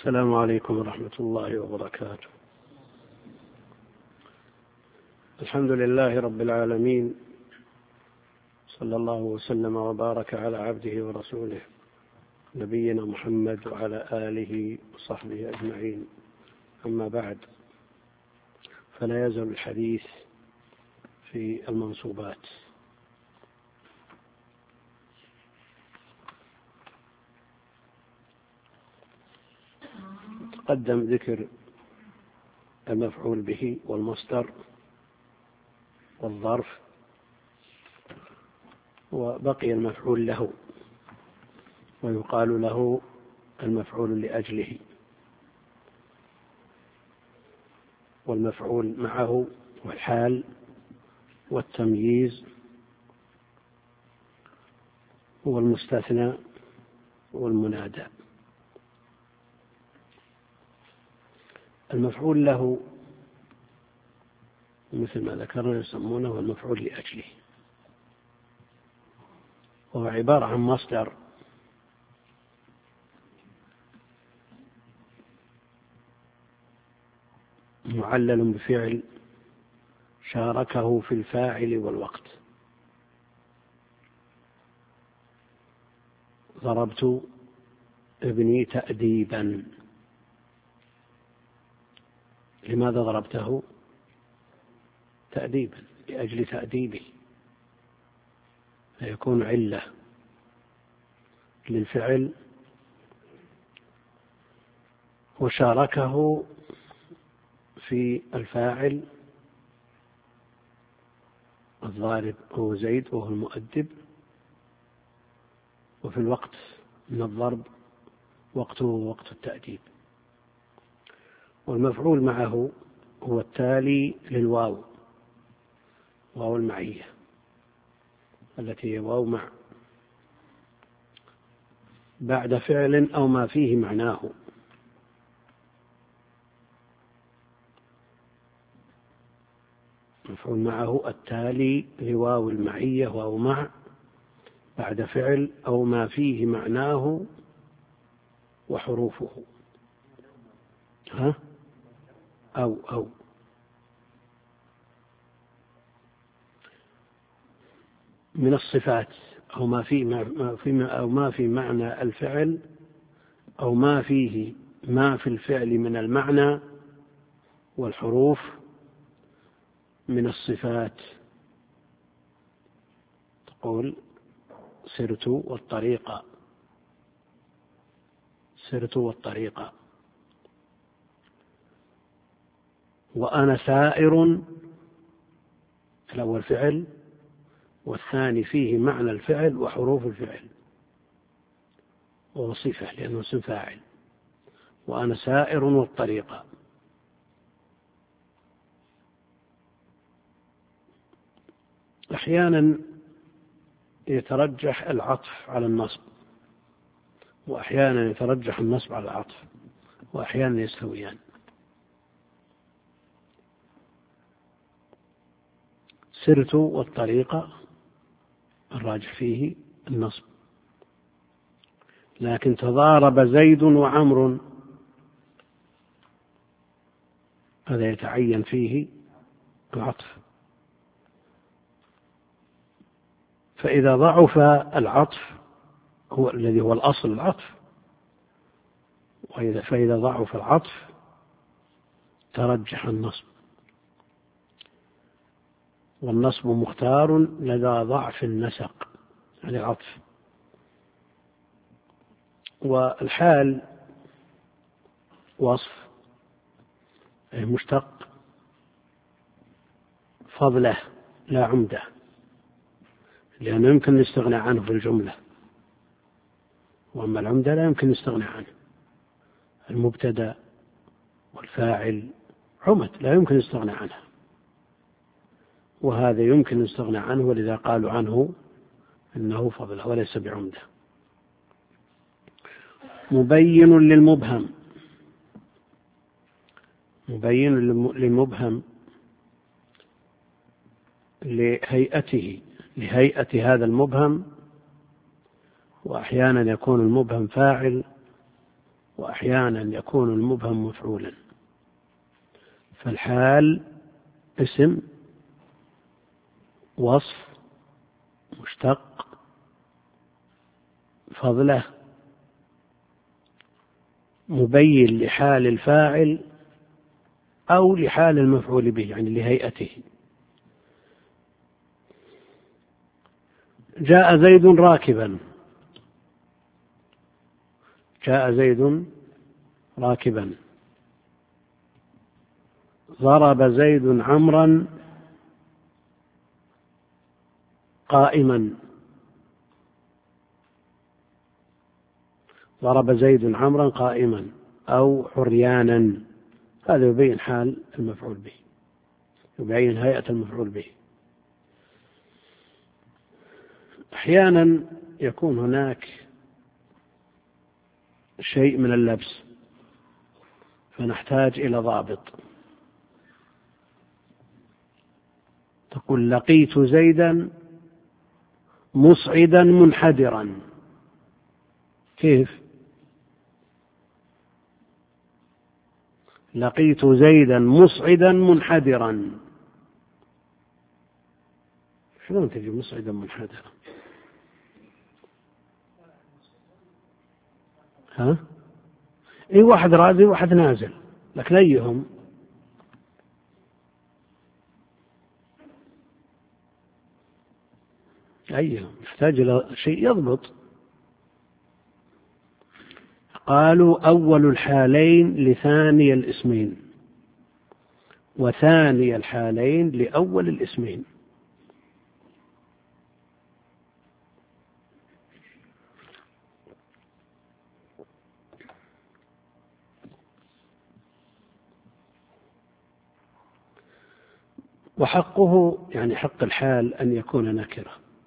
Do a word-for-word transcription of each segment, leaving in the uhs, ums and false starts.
السلام عليكم ورحمة الله وبركاته. الحمد لله رب العالمين، صلى الله وسلم وبارك على عبده ورسوله نبينا محمد وعلى آله وصحبه أجمعين. أما بعد، فلا يزال الحديث في المنصوبات. تقدم ذكر المفعول به والمصدر والظرف، وبقي المفعول له، ويقال له المفعول لأجله، والمفعول معه والحال والتمييز والمستثنى والمنادى. المفعول له مثل ما ذكرنا يسمونه المفعول لأجله، وهو عبارة عن مصدر معلل بفعل شاركه في الفاعل والوقت. ضربت ابني تأديبا. لماذا ضربته؟ تأديبا، لأجل تأديبه، فيكون علة للفعل وشاركه في الفاعل. الضارب هو زيد وهو المؤدب، وفي الوقت من الضرب وقته وقت التأديب. والمفعول معه هو التالي للواو، واو المعية التي هي واو مع، بعد فعل أو ما فيه معناه. مفعول معه التالي لواو المعية، واو مع، بعد فعل أو ما فيه معناه وحروفه. ها؟ أو أو من الصفات، أو ما في ما في أو ما في معنى الفعل، أو ما فيه ما في الفعل من المعنى والحروف من الصفات. تقول سرت والطريقة، سرت والطريقة. وأنا سائر، الأول فعل، والثاني فيه معنى الفعل وحروف الفعل، وصفة لأنه اسم فاعل. وأنا سائر والطريقة. أحيانا يترجح العطف على النصب، وأحيانا يترجح النصب على العطف، وأحيانا يستويان. سرت والطريقة الراجح فيه النصب، لكن تضارب زيد وعمر هذا يتعين فيه العطف. فإذا ضعف العطف هو الذي هو الأصل العطف، وإذا فإذا ضعف العطف ترجح النصب، والنصب مختار لدى ضعف النسق عن العطف. والحال وصف مشتق فضله لا عمده، لأنه يمكن نستغنى عنه في الجملة، وأما العمدة لا يمكن نستغنى عنه. المبتدأ والفاعل عمد لا يمكن نستغنى عنه، وهذا يمكن نستغنى عنه، ولذا قالوا عنه إنه فضله وليس بعمده. مبين للمبهم، مبين للمبهم لهيئته، لهيئة هذا المبهم. وأحيانا يكون المبهم فاعل، وأحيانا يكون المبهم مفعولا. فالحال اسم وصف مشتق فضله مبين لحال الفاعل أو لحال المفعول به، يعني لهيئته. جاء زيد راكبا، جاء زيد راكبا. ضرب زيد عمرا قائما، ضرب زيد عمرا قائما أو عريانا. هذا يبين حال المفعول به، يبين هيئة المفعول به. أحيانا يكون هناك شيء من اللبس فنحتاج إلى ضابط. تقول لقيت زيدا مصعدا منحدرا. كيف؟ لقيت زيدا مصعدا منحدرا، شلون تجي مصعدا منحدرا؟ ها؟ اي واحد راضي وواحد نازل، لكن ايهم؟ ايهم يحتاج الى شيء يضبط. قالوا أول الحالين لثاني الاسمين، وثاني الحالين لأول الاسمين. وحقه يعني حق الحال أن يكون نكرة،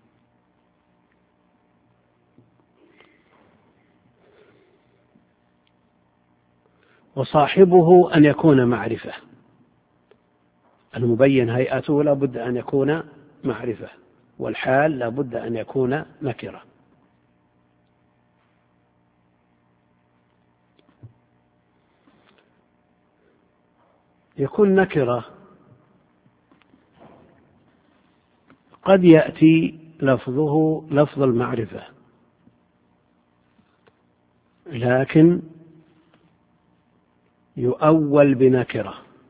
وصاحبه أن يكون معرفة. المبين هيئته لا بد أن يكون معرفة، والحال لا بد أن يكون نكرة. يكون نكرة قد يأتي لفظه لفظ المعرفة، لكن يؤول بنكرة.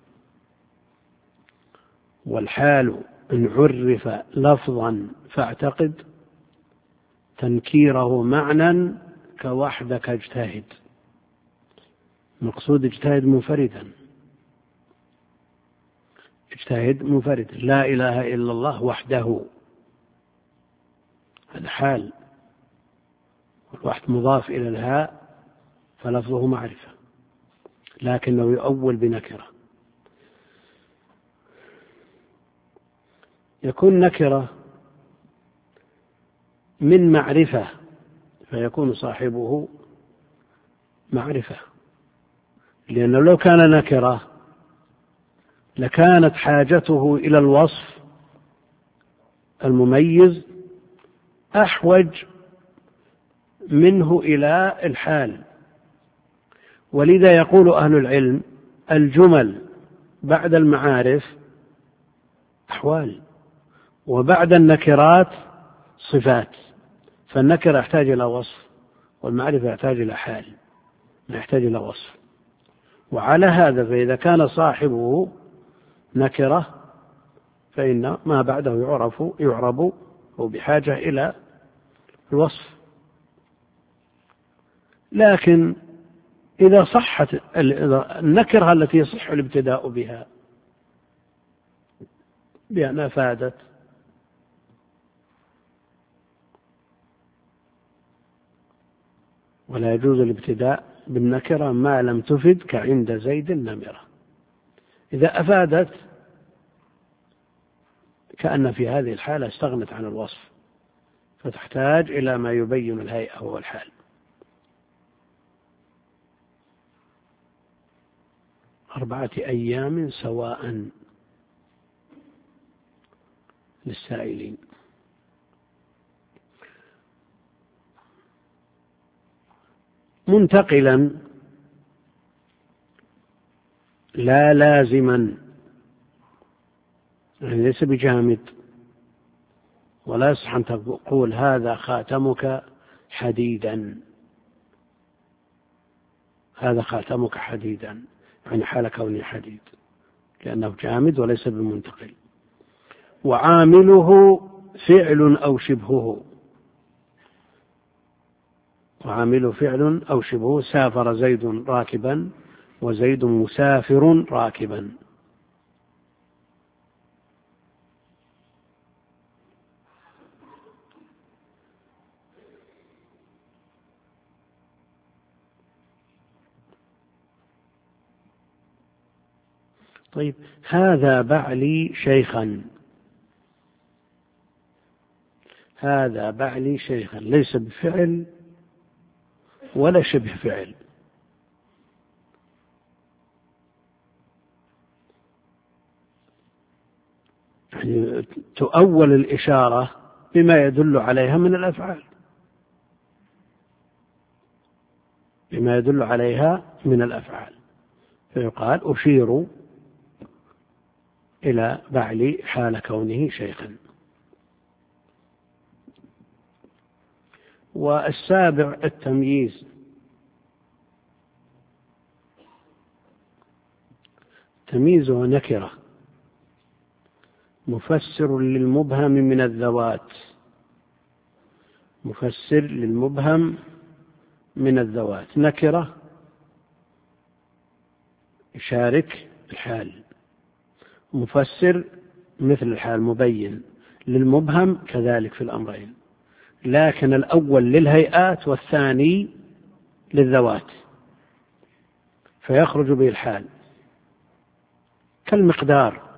والحال إن عرف لفظا فاعتقد تنكيره معنى كوحدك اجتهد. مقصود اجتهد منفردا، اجتهد منفردا. لا إله إلا الله وحده، هذا حال، والوحد مضاف إلى الهاء فلفظه معرفة، لكنه يؤول بنكرة. يكون نكرة من معرفة فيكون صاحبه معرفة، لأنه لو كان نكرة لكانت حاجته إلى الوصف المميز أحوج منه إلى الحال. ولذا يقول أهل العلم الجمل بعد المعارف أحوال، وبعد النكرات صفات. فالنكرة يحتاج إلى وصف، والمعرفة يحتاج إلى حال، ما يحتاج إلى وصف. وعلى هذا فإذا كان صاحبه نكرة فإن ما بعده يعرف يعرب وبحاجة إلى الوصف. لكن إذا صحت النكرة التي يصح الابتداء بها بأن أفادت ولا يجوز الابتداء بالنكرة ما لم تفد كعند زيد النمرة. إذا أفادت كأن في هذه الحالة استغنت عن الوصف، فتحتاج إلى ما يبين الهيئة والحال. أربعة أيام سواء للسائلين. منتقلا لا لازما، يعني ليس بجامد، ولا يصح أن تقول هذا خاتمك حديدا، هذا خاتمك حديدا، يعني حال كونه حديد، لأنه جامد وليس بمنتقل. وعامله فعل أو شبهه، وعامله فعل أو شبهه، سافر زيد راكبا وزيد مسافر راكبا. طيب، هذا بعلي شيخا، هذا بعلي شيخا ليس بفعل ولا شبه فعل، يعني تؤول الإشارة بما يدل عليها من الأفعال، بما يدل عليها من الأفعال، فيقال أشير إلى بعلي حال كونه شيخا. والسابع التمييز، تمييزه نكرة مفسر للمبهم من الذوات، مفسر للمبهم من الذوات، نكرة يشارك الحال، مفسر مثل الحال مبين للمبهم كذلك في الأمرين، لكن الأول للهيئات والثاني للذوات، فيخرج به الحال كالمقدار.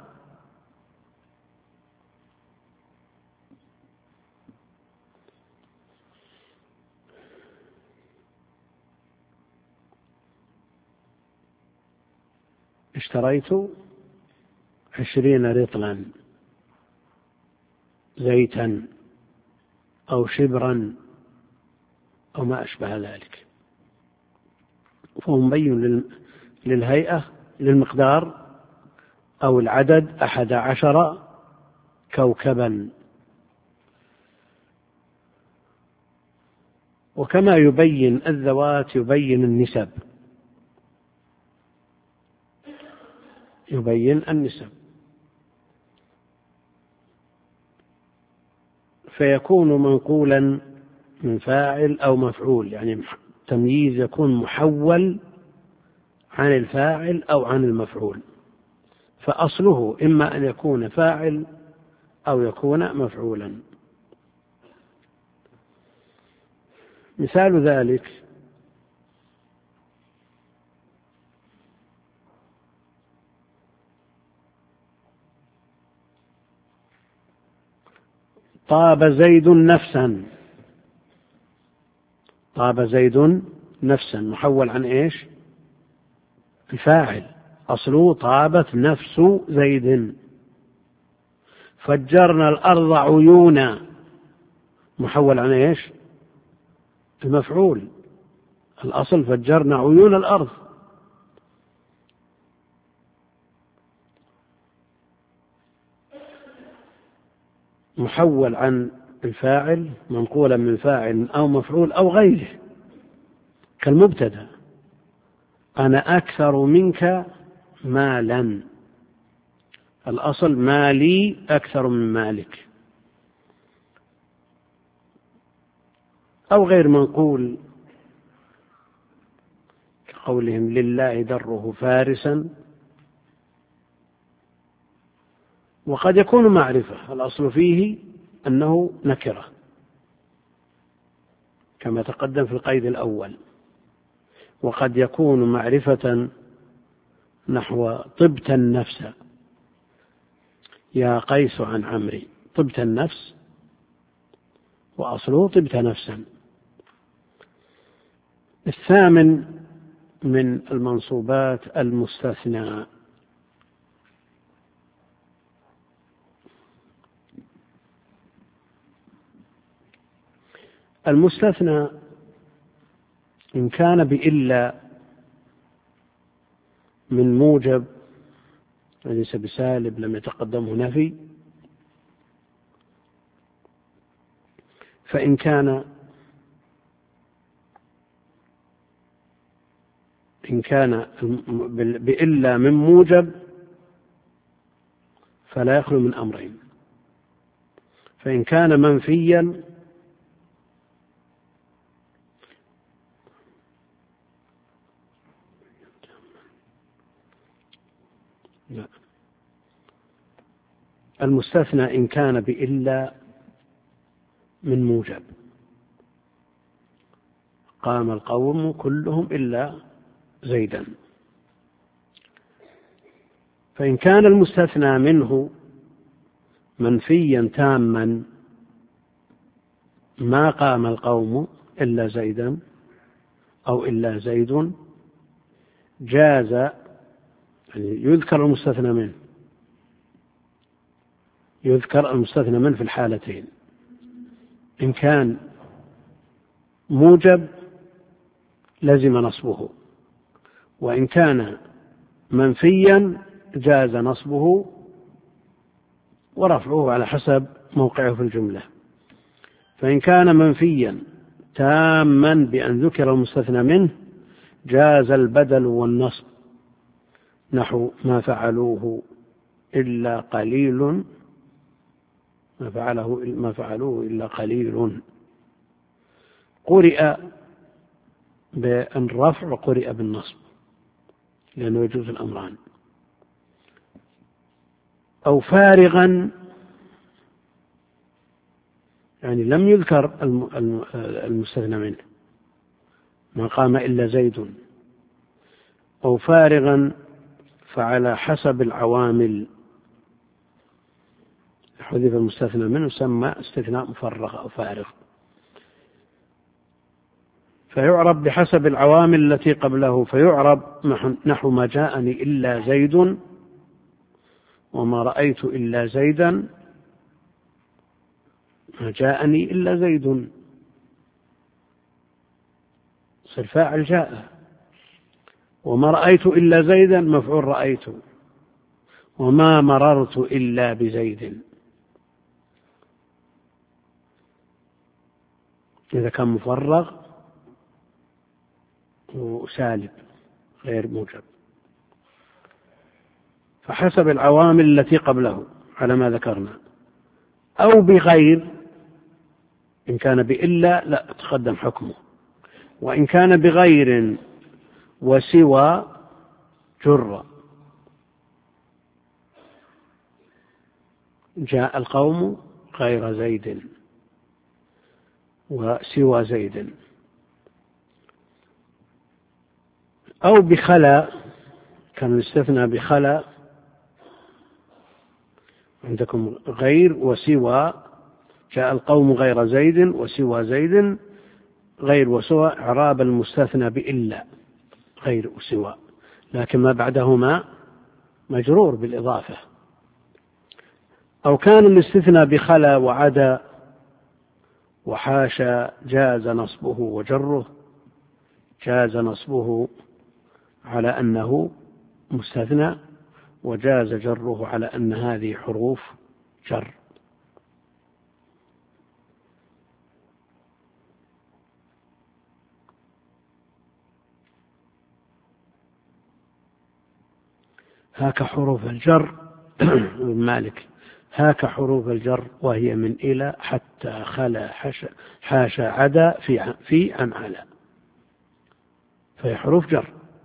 اشتريت عشرين رطلا زيتا أو شبرا أو ما أشبه ذلك، فهو مبين للهيئة للمقدار أو العدد أحد عشر كوكبا. وكما يبين الذوات يبين النسب، يبين النسب، فيكون منقولا من فاعل أو مفعول، يعني تمييز يكون محول عن الفاعل أو عن المفعول، فأصله إما أن يكون فاعل أو يكون مفعولا. مثال ذلك طاب زيد نفسا، طاب زيد نفسا محول عن إيش؟ الفاعل، أصله طابت نفس زيد. فجرنا الأرض عيونا محول عن إيش؟ المفعول، الأصل فجرنا عيون الأرض. محول عن الفاعل منقولا من فاعل أو مفعول أو غيره، كالمبتدأ أنا أكثر منك مالا، الأصل مالي أكثر من مالك، أو غير منقول كقولهم لله دره فارسا، وقد يكون معرفة الأصل فيه أنه نكرة كما تقدم في القيد الأول، وقد يكون معرفة نحو طبت النفس يا قيس عن عمري، طبت النفس وأصله طبت نفسا. الثامن من المنصوبات المستثنى، المستثنى إن كان بإلا من موجب ليس بسالب لم يتقدمه نفي، فإن كان إن كان بإلا من موجب فلا يخلو من أمرين. فإن كان منفيا لا. المستثنى إن كان بإلا من موجب قام القوم كلهم إلا زيدا. فإن كان المستثنى منه منفيا تاما ما قام القوم إلا زيدا أو إلا زيد جاز، يعني يذكر المستثنى منه يذكر المستثنى منه في الحالتين، إن كان موجب لزم نصبه، وإن كان منفيا جاز نصبه ورفعه على حسب موقعه في الجملة. فإن كان منفيا تاما بأن ذكر المستثنى منه جاز البدل والنصب، نحو ما فعلوه إلا قليل ما فعله ما فعلوه إلا قليل، قرئ بالرفع وقرئ بالنصب لأنه يجوز الأمران. أو فارغا، يعني لم يذكر المستثنى منه ما قام إلا زيد، أو فارغا فعلى حسب العوامل حذف المستثنى منه يسمى استثناء مفرغ أو فارغ، فيعرب بحسب العوامل التي قبله، فيعرب نحو ما جاءني إلا زيد وما رأيت إلا زيدا، ما جاءني إلا زيد صار فاعل جاء، وما رأيت إلا زيدا مفعول رأيت، وما مررت إلا بزيد. إذا كان مفرغ وسالب غير موجب، فحسب العوامل التي قبله على ما ذكرنا. أو بغير، إن كان بإلا لا تقدم حكمه، وإن كان بغير وسوى جر، جاء القوم غير زيد وسوى زيد. أو بخلا، كان يستثنى بخلا عندكم غير وسوى، جاء القوم غير زيد وسوى زيد، غير وسوى إعراب المستثنى بإلا غير وسوى، لكن ما بعدهما مجرور بالإضافة. أو كان الاستثنى بخلا وعدا وحاشا جاز نصبه وجره، جاز نصبه على أنه مستثنى، وجاز جره على أن هذه حروف جر. هاك حروف الجر مالك هاك حروف الجر وهي من إلى حتى خلا حاشا عدا في في عن على، فهي حروف جر.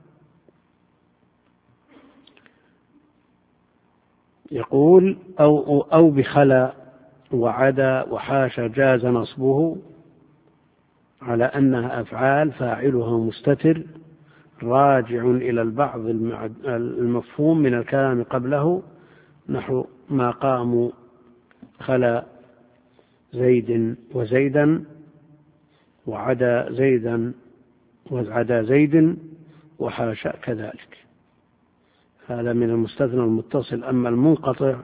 يقول أو, أو بخلا وعدا وحاشا جاز نصبه على أنها أفعال فاعلها مستتر راجع إلى البعض المفهوم من الكلام قبله، نحو ما قاموا خلا زيد وزيدا وعدا زيدا وعدا زيد وحاشا كذلك، هذا من المستثنى المتصل. أما المنقطع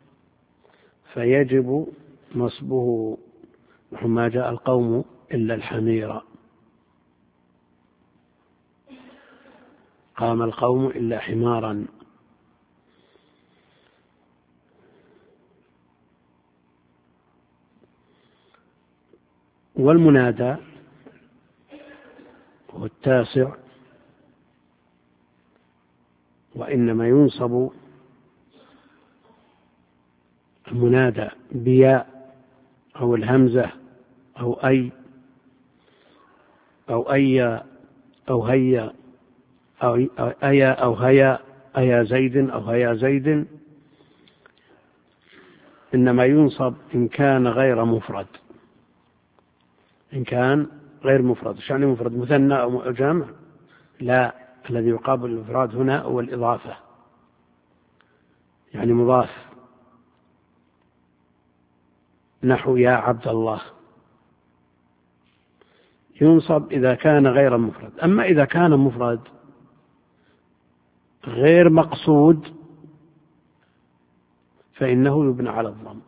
فيجب نصبه نحو ما جاء القوم إلا الحمير. قام القوم إلا حمارا. والمنادى هو التاسع، وإنما ينصب المنادى بياء أو الهمزة أو أي أو أي أو هيا أو أيا أو هيا أيا زيد أو هيا زيد، إنما ينصب إن كان غير مفرد. إن كان غير مفرد، إيش يعني مفرد؟ مثنى أو جمع؟ لا، الذي يقابل الإفراد هنا هو الإضافة، يعني مضاف، نحو يا عبد الله. ينصب إذا كان غير مفرد. أما إذا كان مفرد غير مقصود فإنه يبنى على الضم.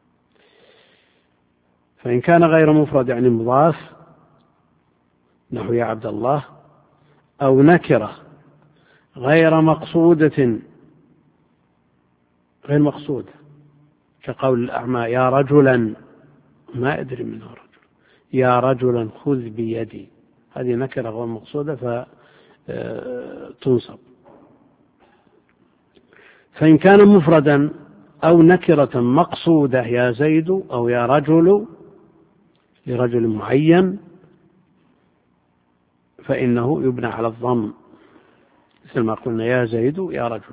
فإن كان غير مفرد يعني مضاف، نحو يا عبد الله، أو نكرة غير مقصودة، غير مقصودة، كقول الأعمى يا رجلا، ما أدري منه رجل، يا رجلا خذ بيدي، هذه نكرة غير مقصودة فتنصب. فإن كان مفردا أو نكرة مقصودة، يا زيد أو يا رجل لرجل معين، فإنه يبنى على الضم، مثل ما قلنا يا زيد يا رجل.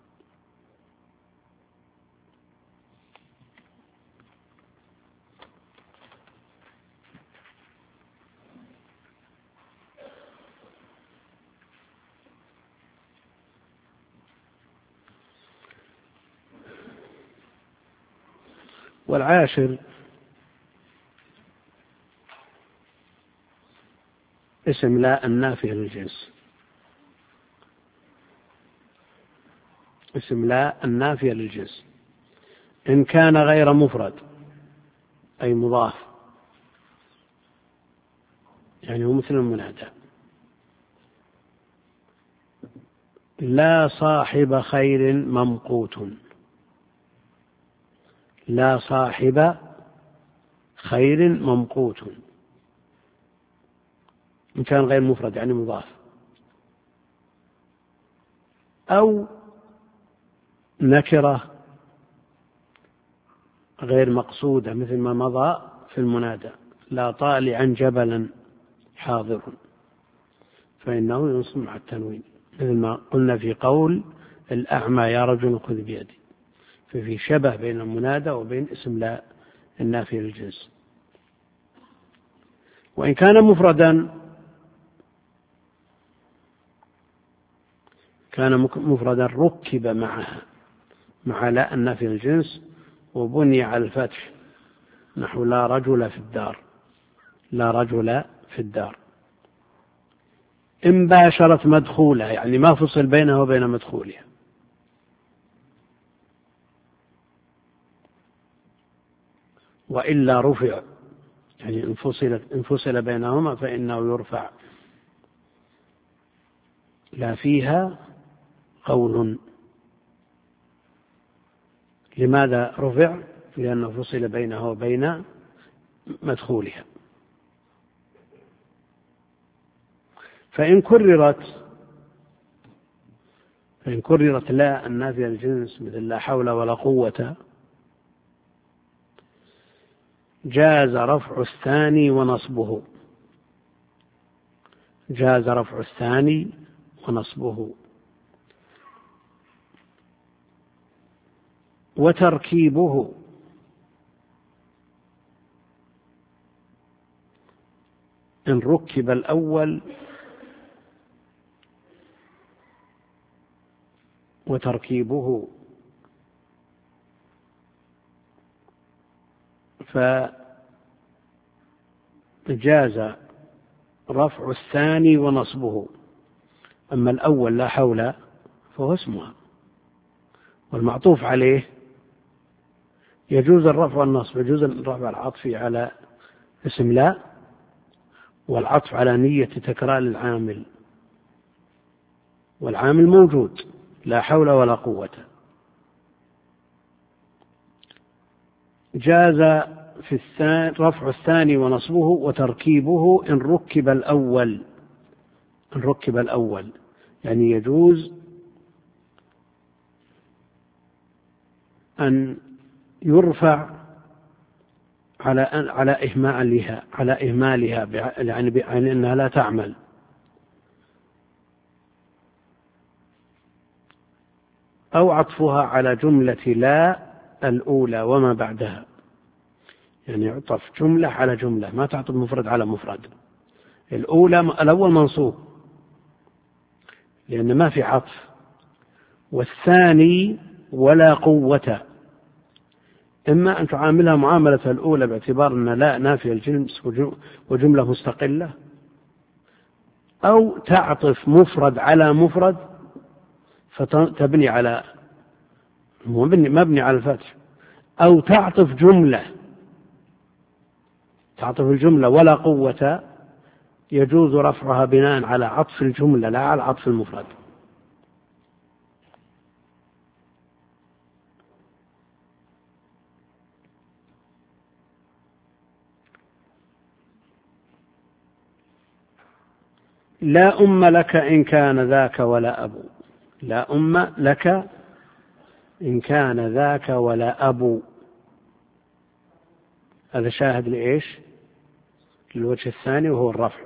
والعاشر اسم لا النافية للجنس. اسم لا النافية للجنس إن كان غير مفرد أي مضاف، يعني هو مثل المنادى. لا صاحب خير ممقوت، لا صاحب خير ممقوت، إن كان غير مفرد يعني مضاف. أو نكرة غير مقصودة مثل ما مضى في المنادى لا طالعا جبلا حاضر، فإنه ينصب مع التنوين، مثل ما قلنا في قول الأعمى يا رجل خذ بيدي، ففي شبه بين المنادى وبين اسم لا النافي للجنس. وإن كان مفردا كان مفردا ركب معها مع لا النافي للجنس وبني على الفتح، نحو لا رجل في الدار، لا رجل في الدار. إن باشرت مدخولها يعني ما فصل بينها وبين مدخولها. وإلا رفع يعني انفصلت انفصل بينهما فإنه يرفع. لا فيها قول. لماذا رفع؟ لأنه فصل بينها وبين مدخولها. فإن كررت فإن كررت لا النافية للجنس مثل لا حول ولا قوة، جاز رفع الثاني ونصبه، جاز رفع الثاني ونصبه. وتركيبه إن ركب الأول وتركيبه، فجاز رفع الثاني ونصبه. أما الأول لا حول فهو اسمها، والمعطوف عليه يجوز الرفع والنصب، يجوز الرفع العطفي على اسم لا والعطف على نية تكرار العامل. والعامل موجود، لا حول ولا قوة. جاز في الثاني رفع الثاني ونصبه وتركيبه إن ركب الأول، إن ركب الأول يعني يجوز أن يرفع على على إهمالها على إهمالها يعني بأنها لا تعمل، أو عطفها على جملة لا الأولى وما بعدها، يعني يعطف جملة على جملة، ما تعطف مفرد على مفرد. الأولى الأول منصوب لأن ما في عطف، والثاني ولا قوة، إما أن تعاملها معاملة الأولى باعتبار أن لا نافية الجنس وجملة مستقلة، أو تعطف مفرد على مفرد فتبني على مبني على الفتح، أو تعطف جملة تعطف الجملة ولا قوة، يجوز رفعها بناء على عطف الجملة لا على عطف المفرد. لا أم لك إن كان ذاك ولا أبو، لا أم لك إن كان ذاك ولا أبو، هذا شاهد لإيش؟ للوجه الثاني وهو الرفع.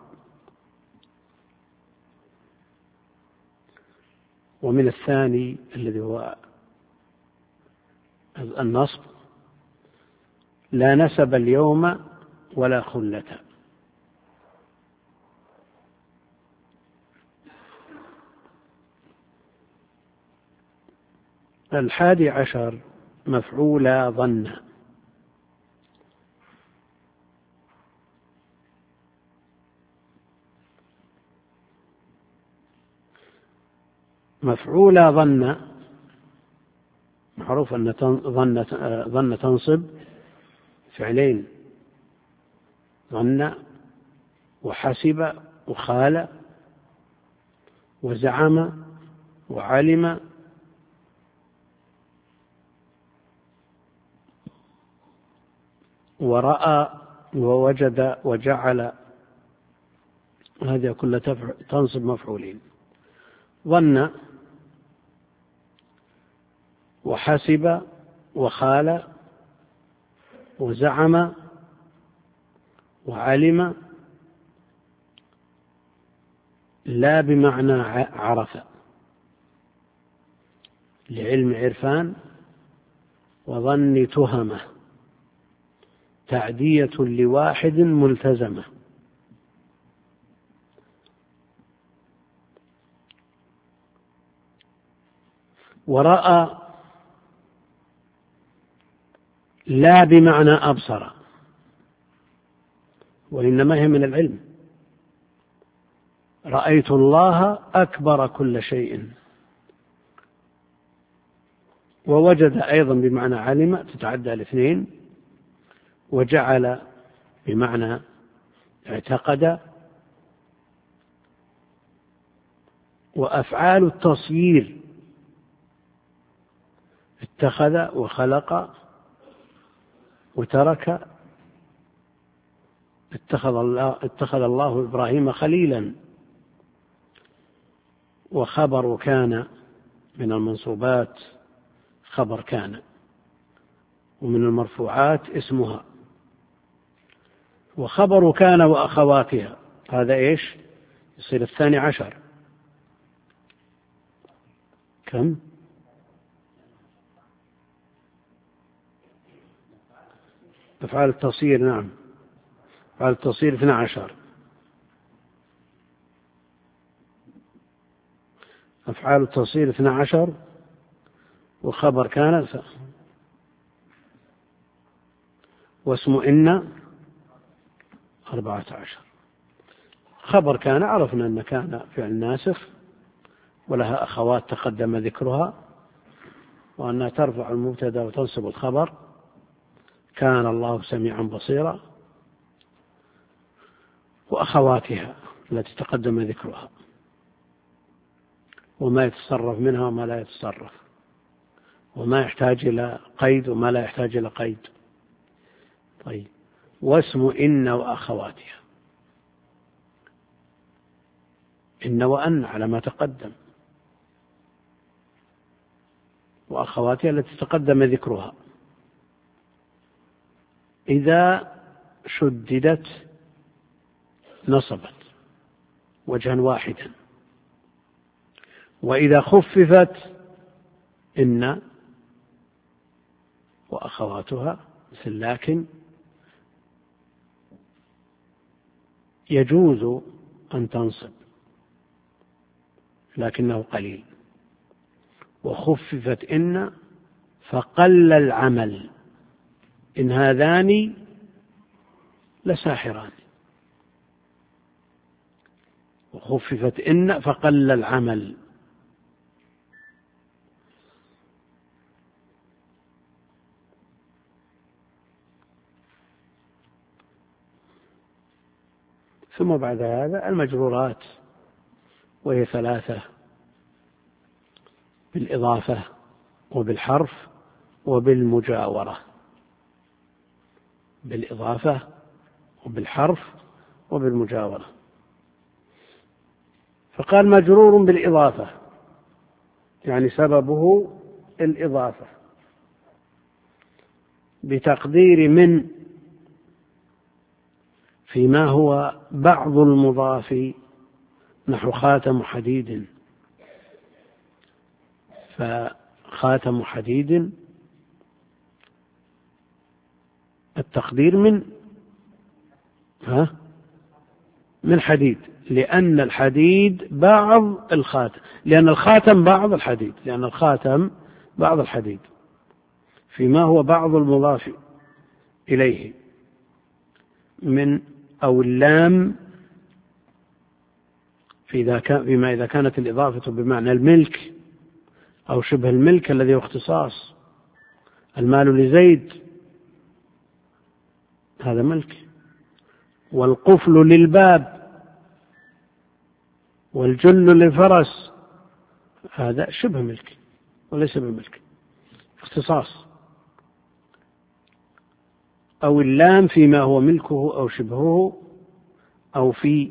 ومن الثاني الذي هو النصب: لا نسب اليوم ولا خلة. الحادي عشر مفعولا ظن. مفعولا ظن معروف أن ظن ظن تنصب فعلين: ظن وحسب وخال وزعم وعلم ورأى ووجد وجعل، هذه كلها تنصب مفعولين. ظن وحسب وخال وزعم وعلم، لا بمعنى عرف، لعلم عرفان، وظن تهمة تعدية لواحد ملتزمة. ورأى لا بمعنى أبصر، وإنما هي من العلم. رأيت الله أكبر كل شيء. ووجد أيضا بمعنى علم تتعدى الاثنين. وجعل بمعنى اعتقد. وأفعال التصيير: اتخذ وخلق وترك. اتخذ الله, اتخذ الله إبراهيم خليلا. وخبر كان من المنصوبات خبر كان، ومن المرفوعات اسمها. وخبر كان وأخواتها، هذا إيش يصير الثاني عشر. كم؟ أفعال التصير، نعم، أفعال التصير اثنى عشر. أفعال التصير اثنى عشر، وخبر كان واسم إن أربعة عشر. خبر كان عرفنا أن كان فعل ناسخ ولها أخوات تقدم ذكرها، وأنها ترفع المبتدا وتنصب الخبر: كان الله سميعا بصيرا، وأخواتها التي تقدم ذكرها. وما يتصرف منها وما لا يتصرف، وما يحتاج إلى قيد وما لا يحتاج إلى قيد. طيب، واسم إن وأخواتها، إن وأن على ما تقدم، وأخواتها التي تقدم ذكرها، إذا شددت نصبت وجها واحدا، وإذا خففت إن وأخواتها مثل لكن يجوز أن تنصب لكنه قليل، وخففت إن فقل العمل، إن هذان لساحران، وخففت إن فقل العمل. ثم بعد هذا المجرورات، وهي ثلاثة: بالإضافة وبالحرف وبالمجاورة. بالإضافة وبالحرف وبالمجاورة. فقال مجرور بالإضافة، يعني سببه الإضافة، بتقدير من فيما هو بعض المضاف، نحو خاتم حديد، فخاتم حديد التقدير من ها من حديد، لأن الحديد بعض الخاتم، لأن الخاتم بعض الحديد، لأن الخاتم بعض الحديد فيما هو بعض المضاف إليه من أو اللام، فيما إذا كانت الإضافة بمعنى الملك أو شبه الملك الذي هو اختصاص. المال لزيد هذا ملك، والقفل للباب، والجل للفرس، هذا شبه ملك وليس بملك، اختصاص. أو اللام فيما هو ملكه أو شبهه، أو في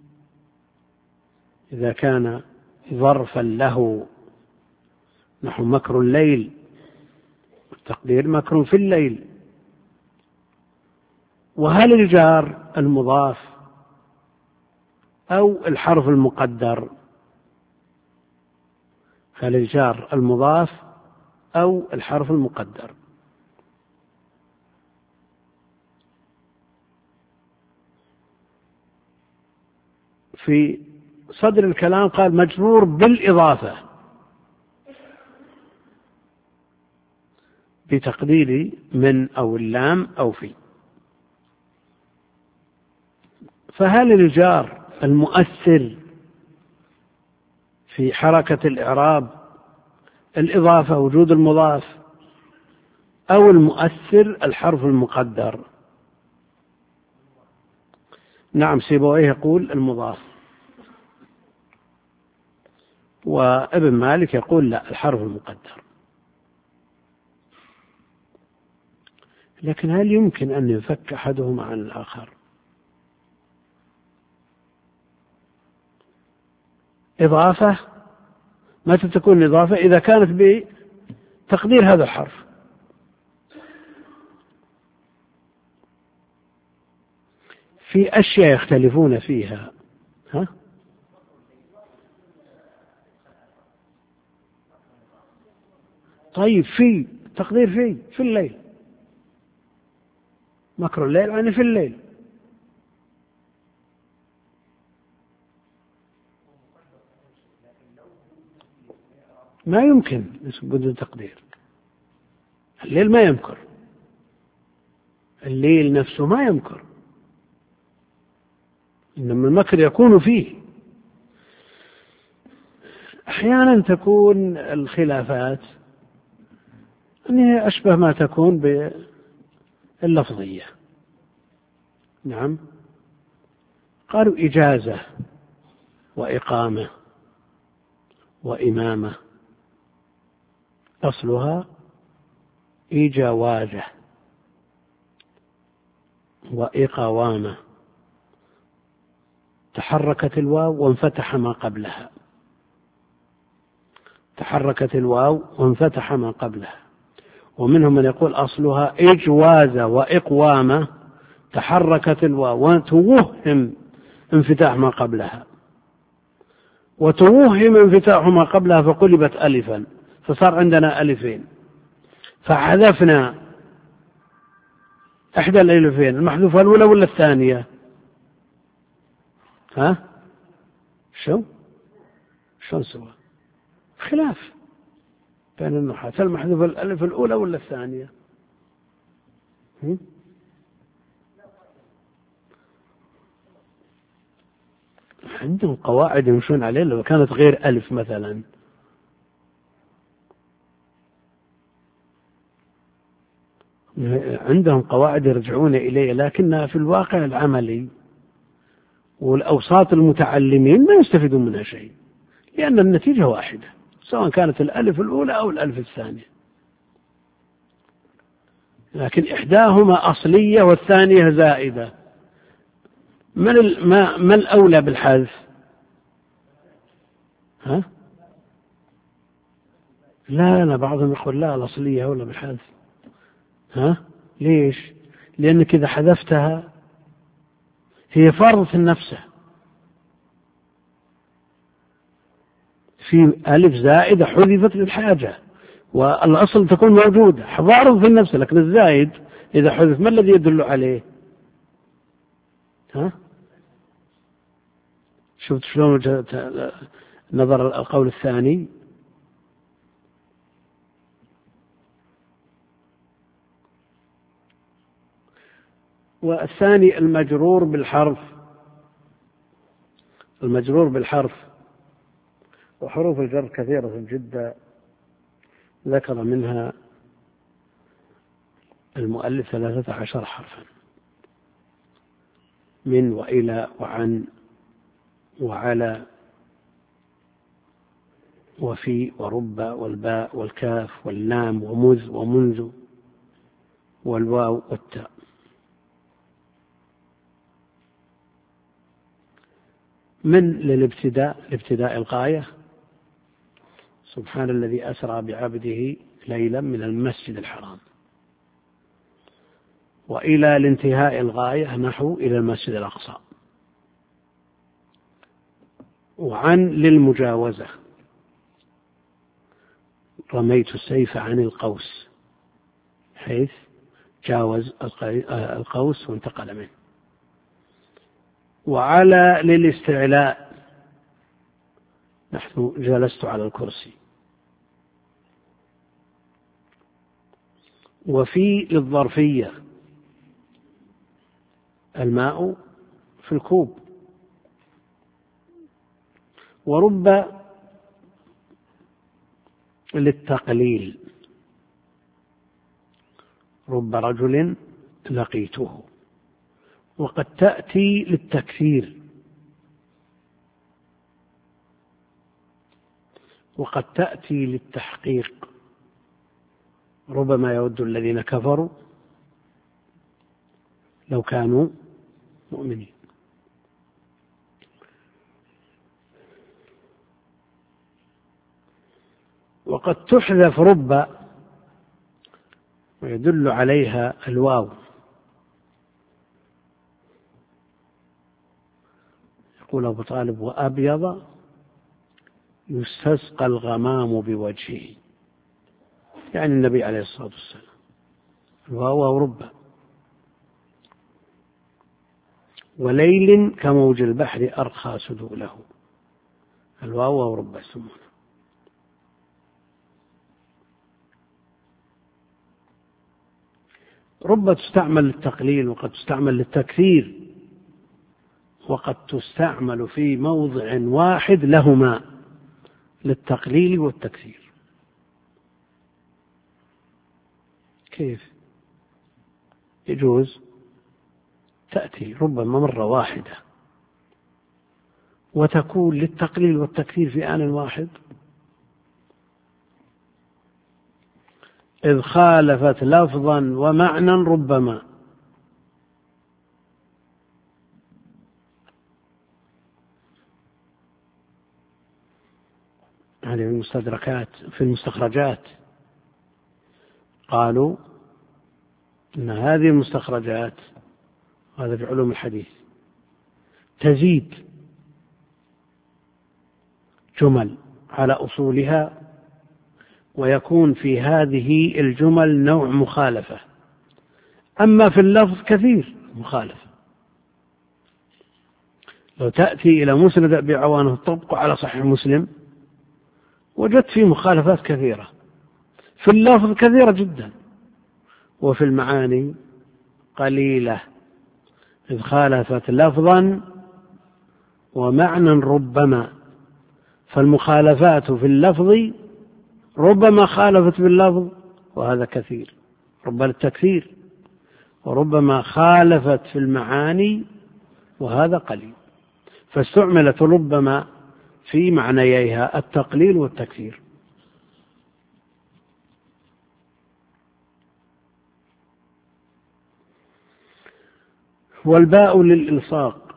إذا كان ظرفا له، نحو مكر الليل، التقدير مكر في الليل. وهل الجار المضاف أو الحرف المقدر؟ هل الجار المضاف أو الحرف المقدر؟ في صدر الكلام قال مجرور بالإضافة، بتقدير من أو اللام أو في. فهل الجار المؤثر في حركة الإعراب الإضافة وجود المضاف، أو المؤثر الحرف المقدر؟ نعم، سيبويه يقول المضاف، وابن مالك يقول لا، الحرف المقدر. لكن هل يمكن أن يفك أحدهما عن الآخر؟ إضافة متى تكون إضافة؟ إذا كانت بتقدير هذا الحرف. في أشياء يختلفون فيها، ها؟ طيب، في تقدير في في الليل، مكر الليل يعني في الليل. ما يمكن بدون تقدير، الليل ما يمكر، الليل نفسه ما يمكر، إنما المكر يكون فيه. أحيانا تكون الخلافات أنها أشبه ما تكون باللفظية. نعم، قالوا إجازة وإقامة وإمامة أصلها إجاوازة وإقوامة، تحركت الواو وانفتح ما قبلها، تحركت الواو وانفتح ما قبلها. ومنهم من يقول أصلها إجوازة وإقوامة، تحركت الواو وتوهم انفتاح ما قبلها، وتوهم انفتاح ما قبلها فقلبت ألفا، فصار عندنا ألفين، فحذفنا إحدى الألفين، المحذوفة الأولى ولا الثانية؟ ها؟ شو؟ شو سوى؟ خلاف بين النحاة، المحذوفة الألف الأولى ولا الثانية؟ هم؟ عندهم قواعد يمشون عليه، لو كانت غير ألف مثلا عندهم قواعد يرجعون إليه، لكنها في الواقع العملي والأوساط المتعلمين ما يستفيدون منها شيء، لأن النتيجة واحدة سواء كانت الألف الأولى أو الألف الثانية، لكن إحداهما أصلية والثانية زائدة. من ما ما الأولى بالحذف؟ ها؟ لا لا بعضهم يقول لا الأصلية أولى بالحذف. ها؟ ليش؟ لأنك إذا حذفتها هي فرض في نفسه، في ألف زائدة حذفت للحاجة، والأصل تكون موجودة فرض في نفسه، لكن الزائد إذا حذف ما الذي يدل عليه؟ ها؟ شفت شلون نظر القول الثاني؟ والثاني المجرور بالحرف، المجرور بالحرف، وحروف الجر كثيرة جدا ذكر منها المؤلف ثلاثة عشر حرفا، من وإلى وعن وعلى وفي ورب والباء والكاف واللام ومذ ومنذ والواو والتاء. من للابتداء، لابتداء الغاية، سبحان الذي أسرى بعبده ليلا من المسجد الحرام، وإلى الانتهاء الغاية نحو إلى المسجد الأقصى. وعن للمجاوزة، رميت السيف عن القوس، حيث جاوز القوس وانتقل منه. وعلى للاستعلاء، نحن جلست على الكرسي. وفي للظرفية، الماء في الكوب. ورب للتقليل، رب رجل لقيته. وقد تأتي للتكثير، وقد تأتي للتحقيق، ربما يود الذين كفروا لو كانوا مؤمنين. وقد تحذف رب ويدل عليها الواو، يقول أبو طالب وأبيض يستسقى الغمام بوجهه، يعني النبي عليه الصلاة والسلام. الواو رب. وليل كموج البحر أرخى سدوله، الواو رب يسمونه. رب تستعمل للتقليل وقد تستعمل للتكثير، وقد تستعمل في موضع واحد لهما، للتقليل والتكثير. كيف؟ يجوز تأتي ربما مرة واحدة وتكون للتقليل والتكثير في آن واحد، إذ خالفت لفظا ومعنى ربما. هذه المستدركات في المستخرجات قالوا إن هذه المستخرجات، هذا في علوم الحديث، تزيد جمل على أصولها، ويكون في هذه الجمل نوع مخالفة، أما في اللفظ كثير مخالفة. لو تأتي إلى مسند أبي عوانة تطبق على صحيح مسلم وجدت فيه مخالفات كثيرة، في اللفظ كثيرة جدا، وفي المعاني قليلة. إذ خالفت لفظا ومعنى ربما، فالمخالفات في اللفظ ربما خالفت باللفظ وهذا كثير، ربما التكثير، وربما خالفت في المعاني وهذا قليل، فاستعملت ربما في معنييها التقليل والتكثير. والباء للإلصاق،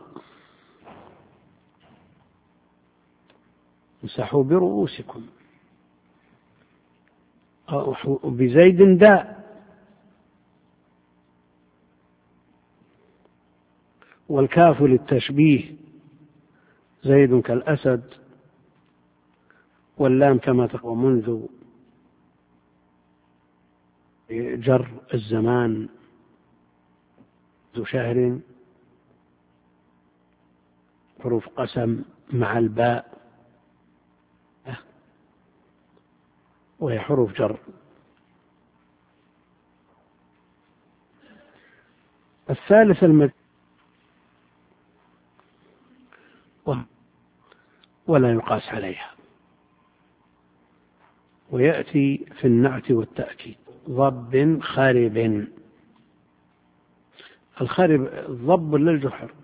امسحوا برؤوسكم، بزيد داء. والكاف للتشبيه، زيد كالأسد. واللام كما تقوى منذ، جر الزمان، ذو شهر، حروف قسم مع الباء وهي حروف جر. الثالث المد، ولا يقاس عليها، ويأتي في النعت والتأكيد. ضب خارب، الخارب الضب للجحر،